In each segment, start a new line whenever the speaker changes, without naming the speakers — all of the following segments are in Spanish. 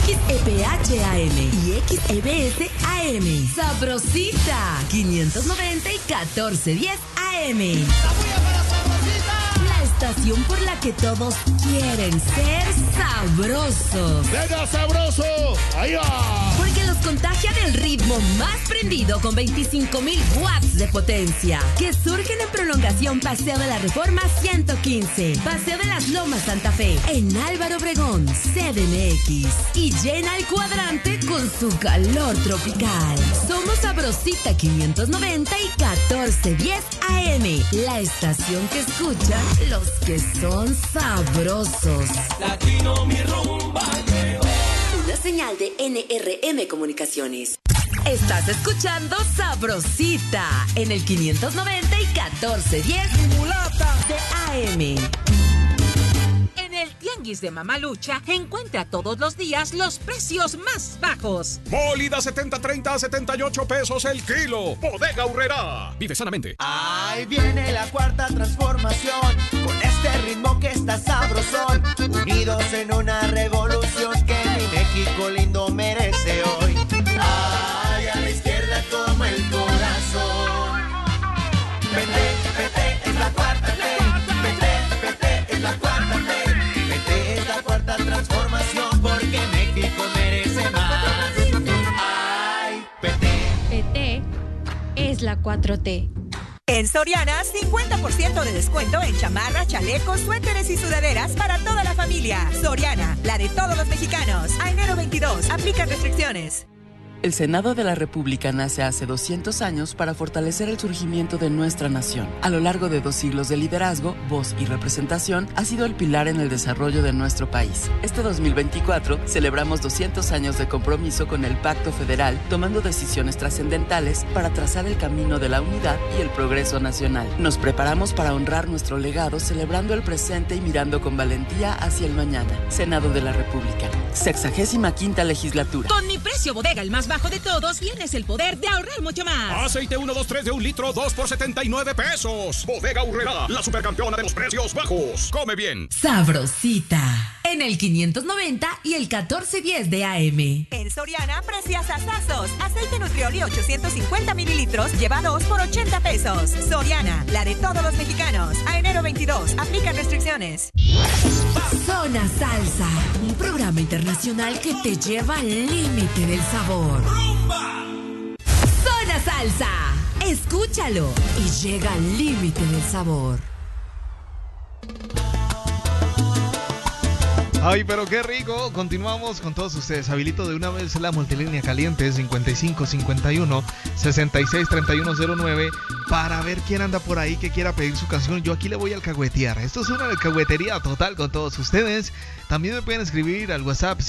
XEPH AM y XEBS AM. Sabrosita, 590 y 1410 AM. La estación por la que todos quieren ser sabrosos.
¡Venga, sabroso! ¡Ahí va!
Porque los contagia del ritmo más prendido con 25,000 watts de potencia. Que surgen en prolongación Paseo de la Reforma 115. Paseo de las Lomas Santa Fe. En Álvaro Obregón, CDMX. Y llena el cuadrante con su calor tropical. Somos Sabrosita 590 y 1410 AM. La estación que escucha los que son sabrosos.
Latino mi rumba.
Una señal de NRM Comunicaciones. Estás escuchando Sabrosita en el 590 y 1410 Mulata de AM.
En el Tianguis de Mamalucha encuentra todos los días los precios más bajos.
Mólida 70-30 a 78 pesos el kilo. Bodega Aurrerá. Vive sanamente.
Ahí viene la cuarta transformación, con este ritmo que está sabrosón, unidos en una revolución que mi México lindo merece hoy. Ay, a la izquierda como el corazón. PT es la cuarta T. PT es la cuarta T. PT es la cuarta transformación porque México merece más. Ay,
PT es la 4T.
En Soriana, 50% de descuento en chamarras, chalecos, suéteres y sudaderas para toda la familia. Soriana, la de todos los mexicanos. A enero 22, aplican restricciones.
El Senado de la República nace hace 200 años para fortalecer el surgimiento de nuestra nación. A lo largo de 2 siglos de liderazgo, voz y representación, ha sido el pilar en el desarrollo de nuestro país. Este 2024 celebramos 200 años de compromiso con el Pacto Federal, tomando decisiones trascendentales para trazar el camino de la unidad y el progreso nacional. Nos preparamos para honrar nuestro legado, celebrando el presente y mirando con valentía hacia el mañana. Senado de la República, 65ª legislatura.
Con mi precio bodega, el más bajo de todos, tienes el poder de ahorrar mucho más.
Aceite 123 de 1 litro, 2 por 79 pesos. Bodega Aurrerá, la supercampeona de los precios bajos. Come bien.
Sabrosita en el 590 y el 1410 de AM.
En Soriana, precios asazos. Aceite Nutrioli 850 mililitros, lleva 2 por 80 pesos. Soriana, la de todos los mexicanos. A enero 22, aplican restricciones.
Zona Salsa, un programa internacional que te lleva al límite del sabor. Zona Salsa, escúchalo y llega al límite del sabor.
Ay, pero qué rico. Continuamos con todos ustedes. Habilito de una vez la multilínea caliente 5551-663109 para ver quién anda por ahí que quiera pedir su canción. Yo aquí le voy a alcahuetear. Esto es una alcahuetería total con todos ustedes. También me pueden escribir al WhatsApp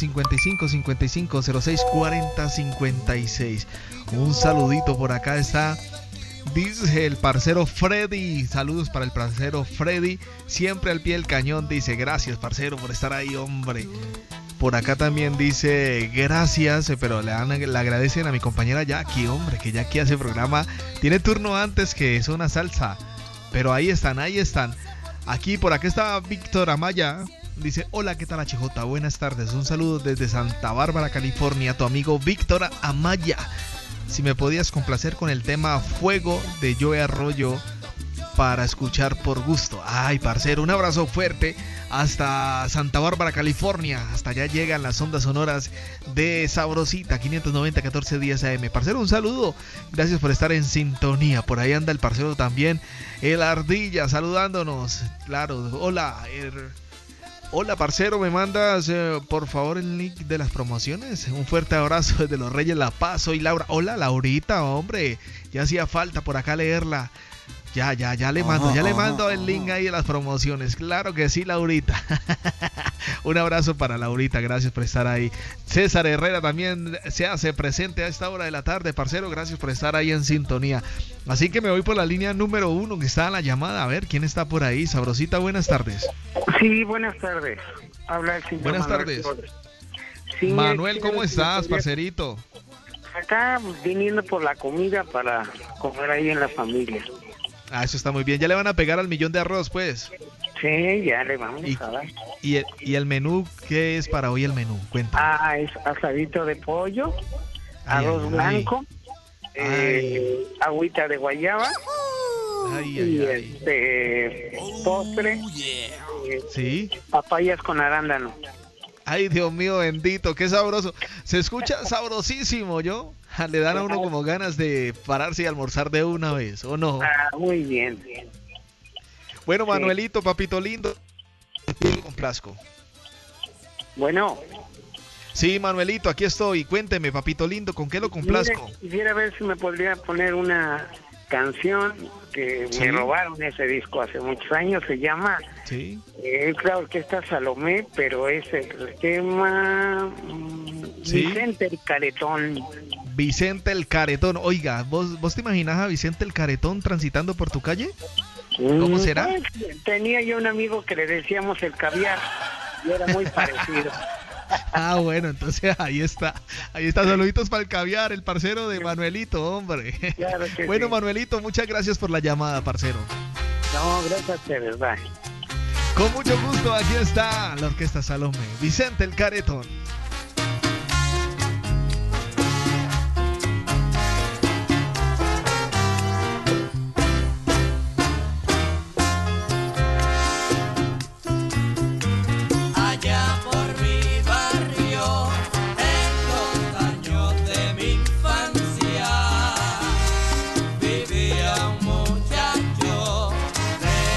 5555064056. Un saludito por acá está. Dice el parcero Freddy, saludos para el parcero Freddy, siempre al pie del cañón, dice, gracias parcero por estar ahí, hombre. Por acá también dice, gracias, pero le agradecen a mi compañera Jackie, hombre, que Jackie hace programa, tiene turno antes que Zona Salsa, pero ahí están. Aquí, por acá está Víctor Amaya, dice, hola, ¿qué tal HJ? Buenas tardes, un saludo desde Santa Bárbara, California, tu amigo Víctor Amaya. Si me podías complacer con el tema Fuego de Joe Arroyo para escuchar por gusto. Ay, parcero, un abrazo fuerte hasta Santa Bárbara, California. Hasta allá llegan las ondas sonoras de Sabrosita 590 1410 AM. Parcero, un saludo. Gracias por estar en sintonía. Por ahí anda el parcero también, el Ardilla, saludándonos. Claro, hola, hola parcero, ¿me mandas por favor el link de las promociones? Un fuerte abrazo desde Los Reyes La Paz, soy Laura. Hola Laurita, hombre, ya hacía falta por acá leerla. Ya le mando el link ahí de las promociones. Claro que sí, Laurita. Un abrazo para Laurita, gracias por estar ahí. César Herrera también se hace presente a esta hora de la tarde, parcero, gracias por estar ahí en sintonía. Así que me voy por la línea número 1 que está en la llamada. A ver, ¿quién está por ahí? Sabrosita, buenas tardes.
Sí, buenas tardes. Habla el señor
Buenas
Manuel.
tardes.
Sí,
Manuel, ¿cómo estás, parcerito?
Acá viniendo por la comida para comer ahí en la familia.
Ah, eso está muy bien. Ya le van a pegar al millón de arroz, pues.
Sí, ya le vamos a dar.
¿Y el menú? ¿Qué es para hoy el menú? Cuéntame.
Es asadito de pollo,
Ay,
arroz
ay,
blanco, agüita de guayaba, postre,
¿Sí?
papayas con arándano.
Ay, Dios mío, bendito, qué sabroso. Se escucha sabrosísimo, ¿yo? Le dan a uno como ganas de pararse y almorzar de una vez, ¿o no?
Muy bien.
Bueno, Manuelito, papito lindo, te complazco.
Bueno.
Sí, Manuelito, aquí estoy. Cuénteme, papito lindo, ¿con qué lo complazco?
Quisiera ver si me podría poner una canción que me robaron ese disco hace muchos años. Se llama la Orquesta Salomé, pero es el tema Vicente el Caretón.
Vicente el Caretón. Oiga, ¿vos te imaginas a Vicente el Caretón transitando por tu calle? ¿Cómo será?
Pues, tenía yo un amigo que le decíamos el caviar y era muy parecido.
Bueno, entonces ahí está. Saluditos para el caviar, el parcero de Manuelito, hombre.
Claro que
bueno,
sí.
Manuelito, muchas gracias por la llamada, parcero.
No, gracias a ustedes, bye.
Con mucho gusto, aquí está la Orquesta Salomé, Vicente el Caretón.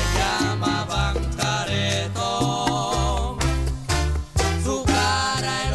Su cara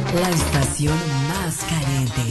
la estación más caliente.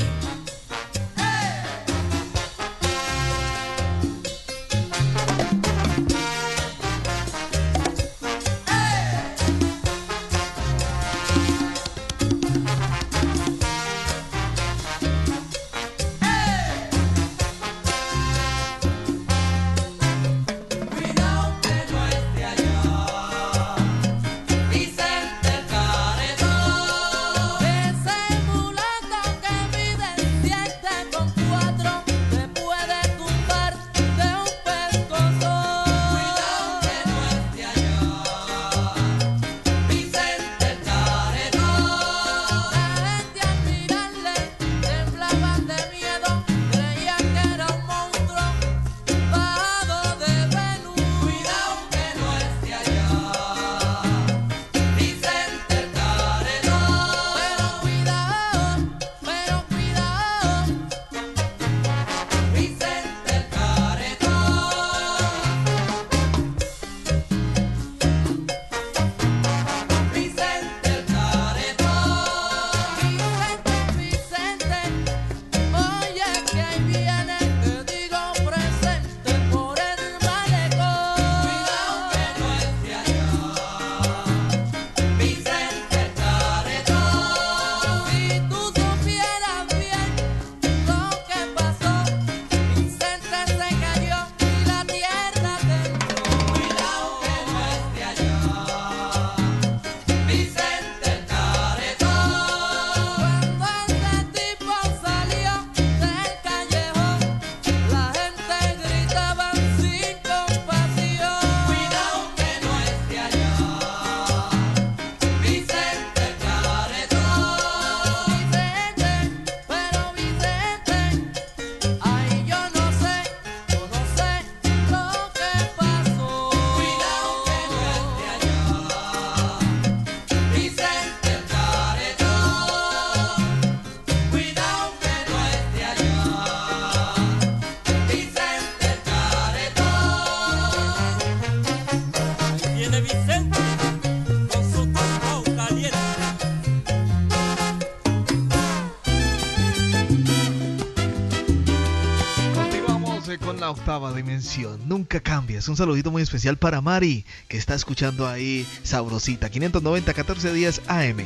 Octava dimensión, nunca cambias. Un saludito muy especial para Mari, que está escuchando ahí Sabrosita, 590 1410 AM.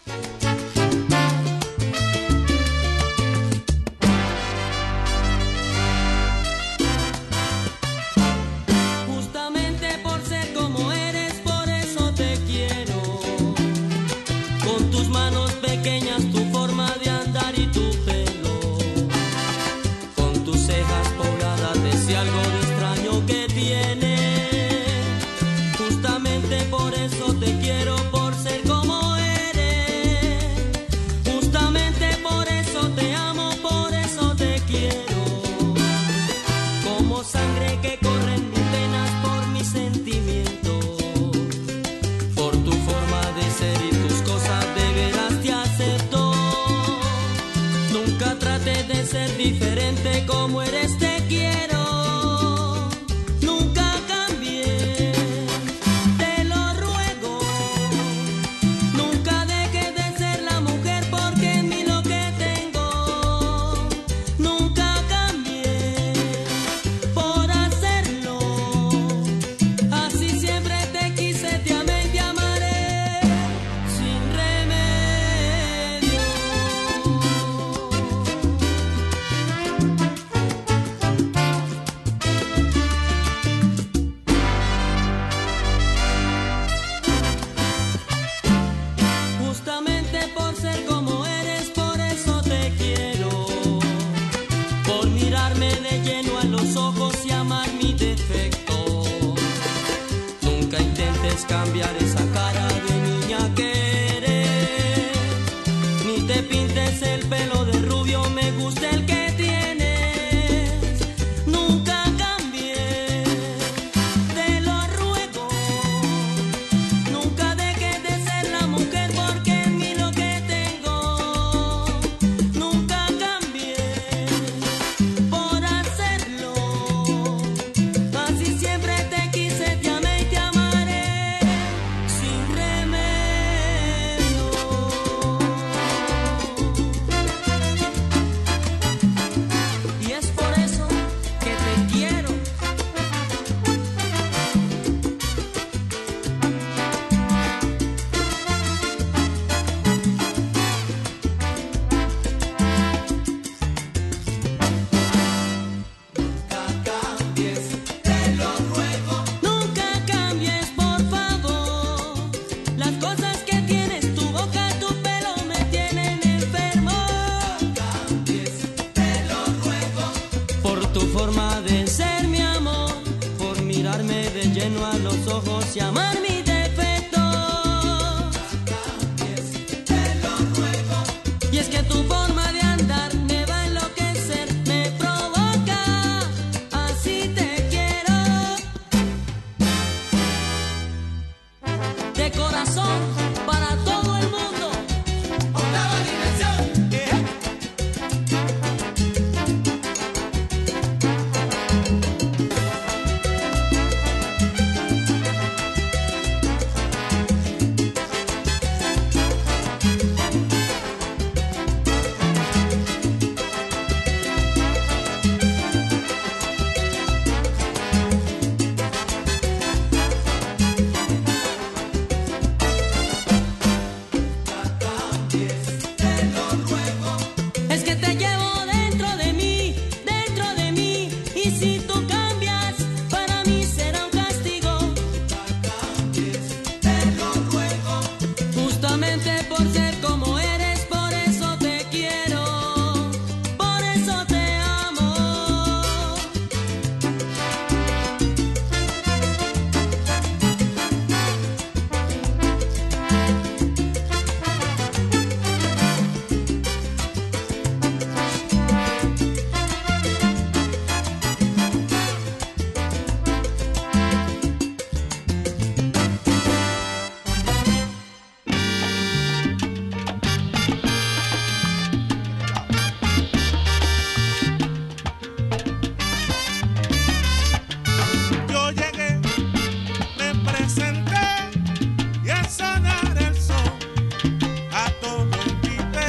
Justamente por ser como eres, por eso te quiero. Con tus manos pequeñas, tu forma de andar y tu pelo, con tus cejas pobladas de algo de extraño que tiene. Justamente por eso te quiero, por ser como eres. Justamente por eso te amo, por eso te quiero. Como sangre que corre en mis venas por mis sentimientos, por tu forma de ser y tus cosas de veras te acepto. Las cosas que tienes, tu boca, tu pelo me tienen enfermo. No cambies, te lo ruego. Por tu forma de ser, mi amor, por mirarme de lleno a los ojos y amar mis defectos. No cambies, te lo ruego. Y es que tu forma de andar me va a enloquecer, me provoca, así te quiero. De corazón para todo el mundo. Octava dimensión. Es que te llevo dentro de mí, y si tú cambias, para mí será un castigo. Te lo ruego. Justamente por ser como eres, por eso te quiero, por eso te amo.
Yo llegué, me presenté y al sonar el sol a todo invité.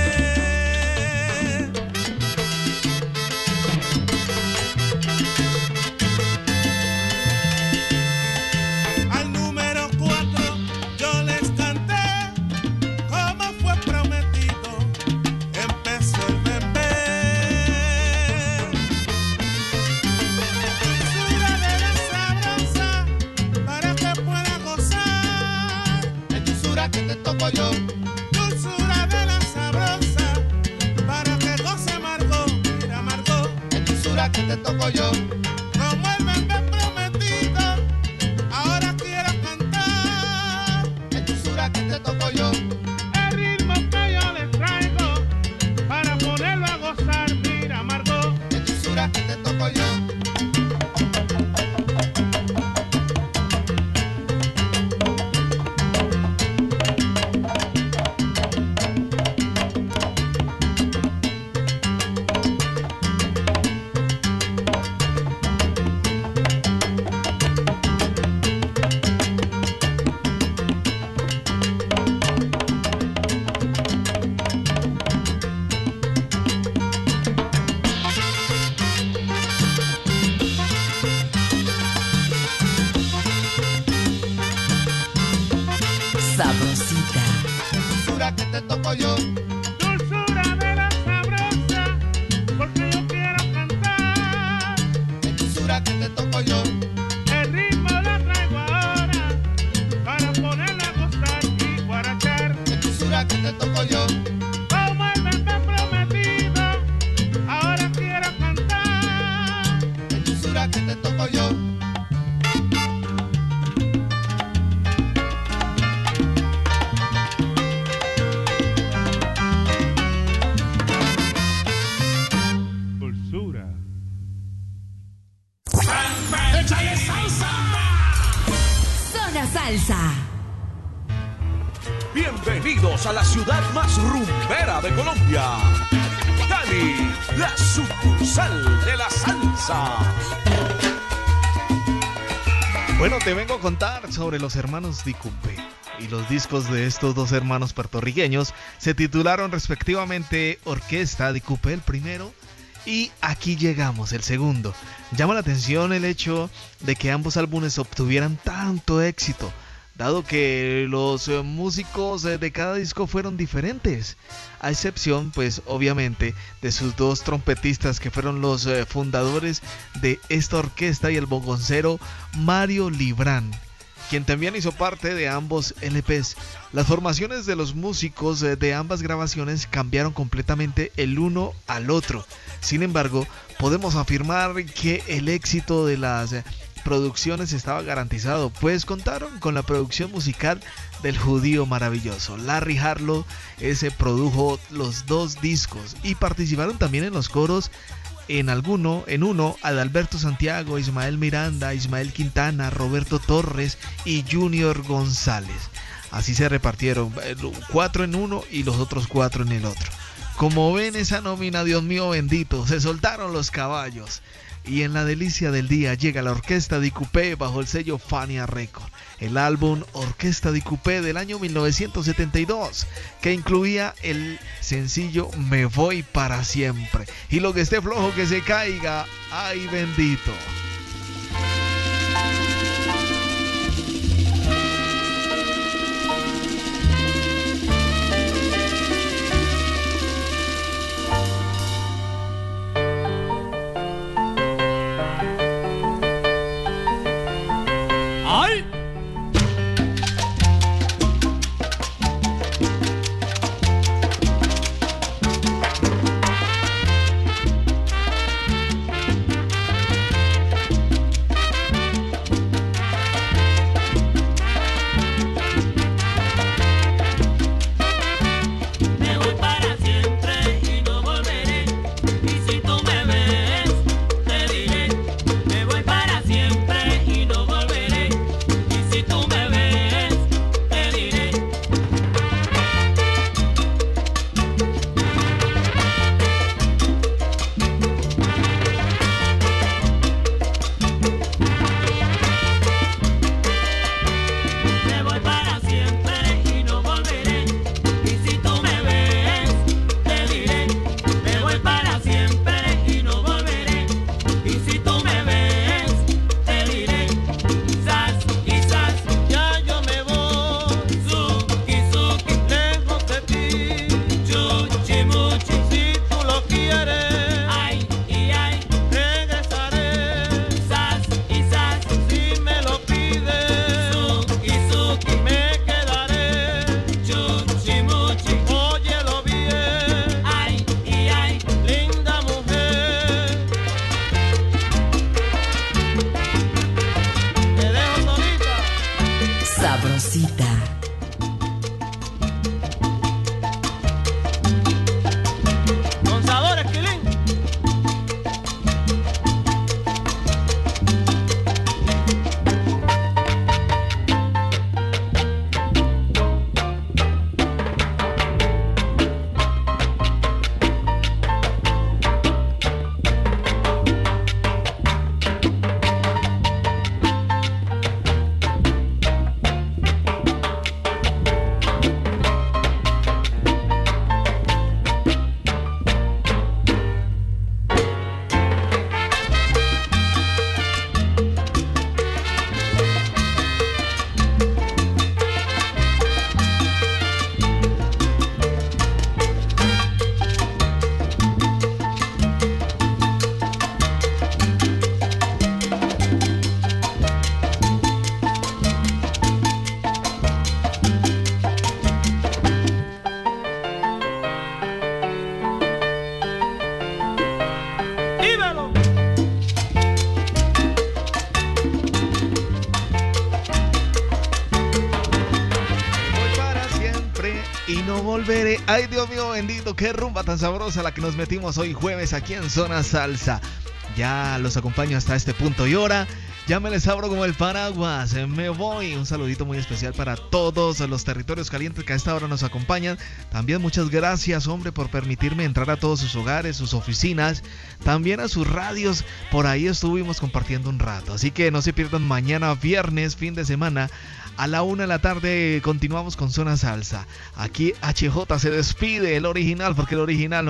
Al número 4 yo les canté como fue prometido, empezó el bembé. Dulzura de la sabrosa para que pueda gozar. Es dulzura que te toco yo. Dulzura de la sabrosa para que goce Margot. Mira Margot. Es dulzura que te toco yo. Como el bebé prometido, ahora quiero cantar. Es dulzura que te toco yo. El ritmo que yo les traigo para ponerlo a gozar. Mira Margot. Es dulzura que te toco yo.
Sabrosita.
Dulzura que te toco yo.
Dulzura de la sabrosa porque yo quiero cantar.
Es dulzura que te toco yo.
El ritmo lo traigo ahora para ponerla a gozar y guarachar.
Es dulzura que te toco yo.
Como el bebé prometido, ahora quiero cantar.
Es dulzura que te toco yo.
Dulzura.
¡Échale salsa!
Zona Salsa.
Bienvenidos a la ciudad más rumbera de Colombia. Cali, la sucursal de la salsa.
Bueno, te vengo a contar sobre los hermanos Dicupé. Y los discos de estos dos hermanos puertorriqueños se titularon respectivamente Orquesta Dicupé el primero y Aquí Llegamos el segundo. Llama la atención el hecho de que ambos álbumes obtuvieran tanto éxito, dado que los músicos de cada disco fueron diferentes, a excepción pues obviamente de sus dos trompetistas que fueron los fundadores de esta orquesta y el bogoncero Mario Librán, quien también hizo parte de ambos LPs. Las formaciones de los músicos de ambas grabaciones cambiaron completamente el uno al otro. Sin embargo, podemos afirmar que el éxito de las producciones estaba garantizado, pues contaron con la producción musical del judío maravilloso. Larry Harlow produjo los dos discos y participaron también en los coros en uno Adalberto Santiago, Ismael Miranda, Ismael Quintana, Roberto Torres y Junior González. Así se repartieron, 4 en uno y los otros 4 en el otro. Como ven esa nómina, Dios mío bendito, se soltaron los caballos. Y en la delicia del día llega la Orquesta di Coupé bajo el sello Fania Record. El álbum Orquesta di Coupé del año 1972, que incluía el sencillo Me Voy Para Siempre. Y lo que esté flojo que se caiga, ¡ay bendito! Volveré. Ay, Dios mío bendito, qué rumba tan sabrosa la que nos metimos hoy jueves aquí en Zona Salsa. Ya los acompaño hasta este punto y hora. Ya me les abro como el paraguas. Me voy. Un saludito muy especial para todos los territorios calientes que a esta hora nos acompañan. También muchas gracias, hombre, por permitirme entrar a todos sus hogares, sus oficinas, también a sus radios. Por ahí estuvimos compartiendo un rato. Así que no se pierdan mañana viernes, fin de semana. A la 1 de la tarde continuamos con Zona Salsa. Aquí HJ se despide, el original, porque el original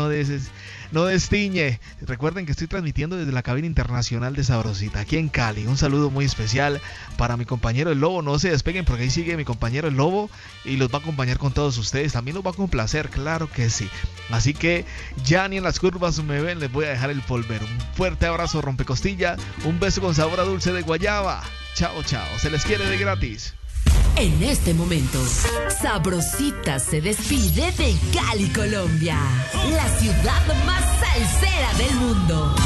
no destiñe. Recuerden que estoy transmitiendo desde la cabina internacional de Sabrosita, aquí en Cali. Un saludo muy especial para mi compañero el Lobo. No se despeguen porque ahí sigue mi compañero el Lobo y los va a acompañar con todos ustedes. También los va a complacer, claro que sí. Así que ya ni en las curvas me ven, les voy a dejar el polvero. Un fuerte abrazo rompecostilla, un beso con sabor a dulce de guayaba. Chao, chao. Se les quiere de gratis.
En este momento, Sabrosita se despide de Cali, Colombia, la ciudad más salsera del mundo.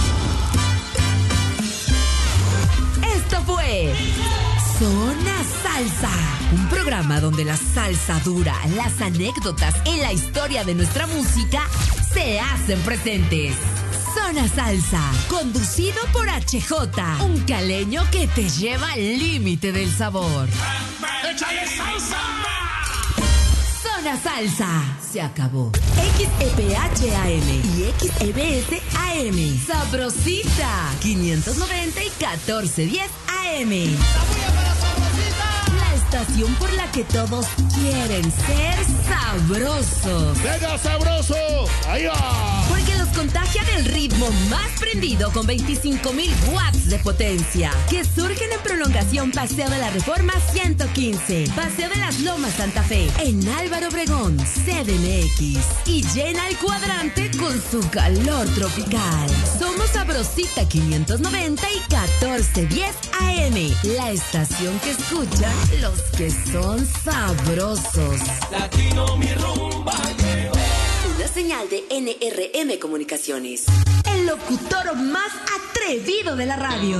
Esto fue Zona Salsa, un programa donde la salsa dura, las anécdotas y la historia de nuestra música se hacen presentes. Zona Salsa, conducido por HJ, un caleño que te lleva al límite del sabor.
¡Échale salsa!
Zona Salsa, se acabó. XEPHAM y XEBS AM. Sabrosita, 590 y 1410 AM. La estación por la que todos quieren ser sabrosos.
¡Venga, sabroso! ¡Ahí va!
Porque los contagia del ritmo más prendido con 25,000 watts de potencia. Que surgen en prolongación Paseo de la Reforma 115. Paseo de las Lomas Santa Fe. En Álvaro Obregón, CDMX. Y llena el cuadrante con su calor tropical. Somos Sabrosita 590 y 1410 AM. La estación que escuchan los que son sabrosos.
Latino mi rumba lleva.
Una señal de NRM Comunicaciones. El locutor más atrevido de la radio.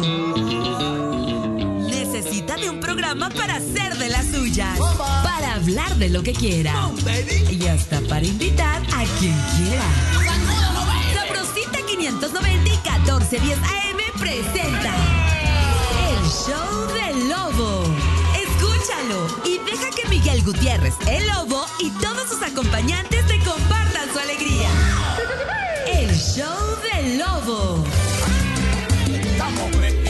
Necesita de un programa para hacer de las suyas. Para hablar de lo que quiera. Y hasta para invitar a quien quiera. Sabrosita 590 y 1410 AM presenta El Show del Lobo. Escúchalo y deja que Miguel Gutiérrez, el Lobo y todos sus acompañantes te compartan su alegría. El Show del Lobo.
Estamos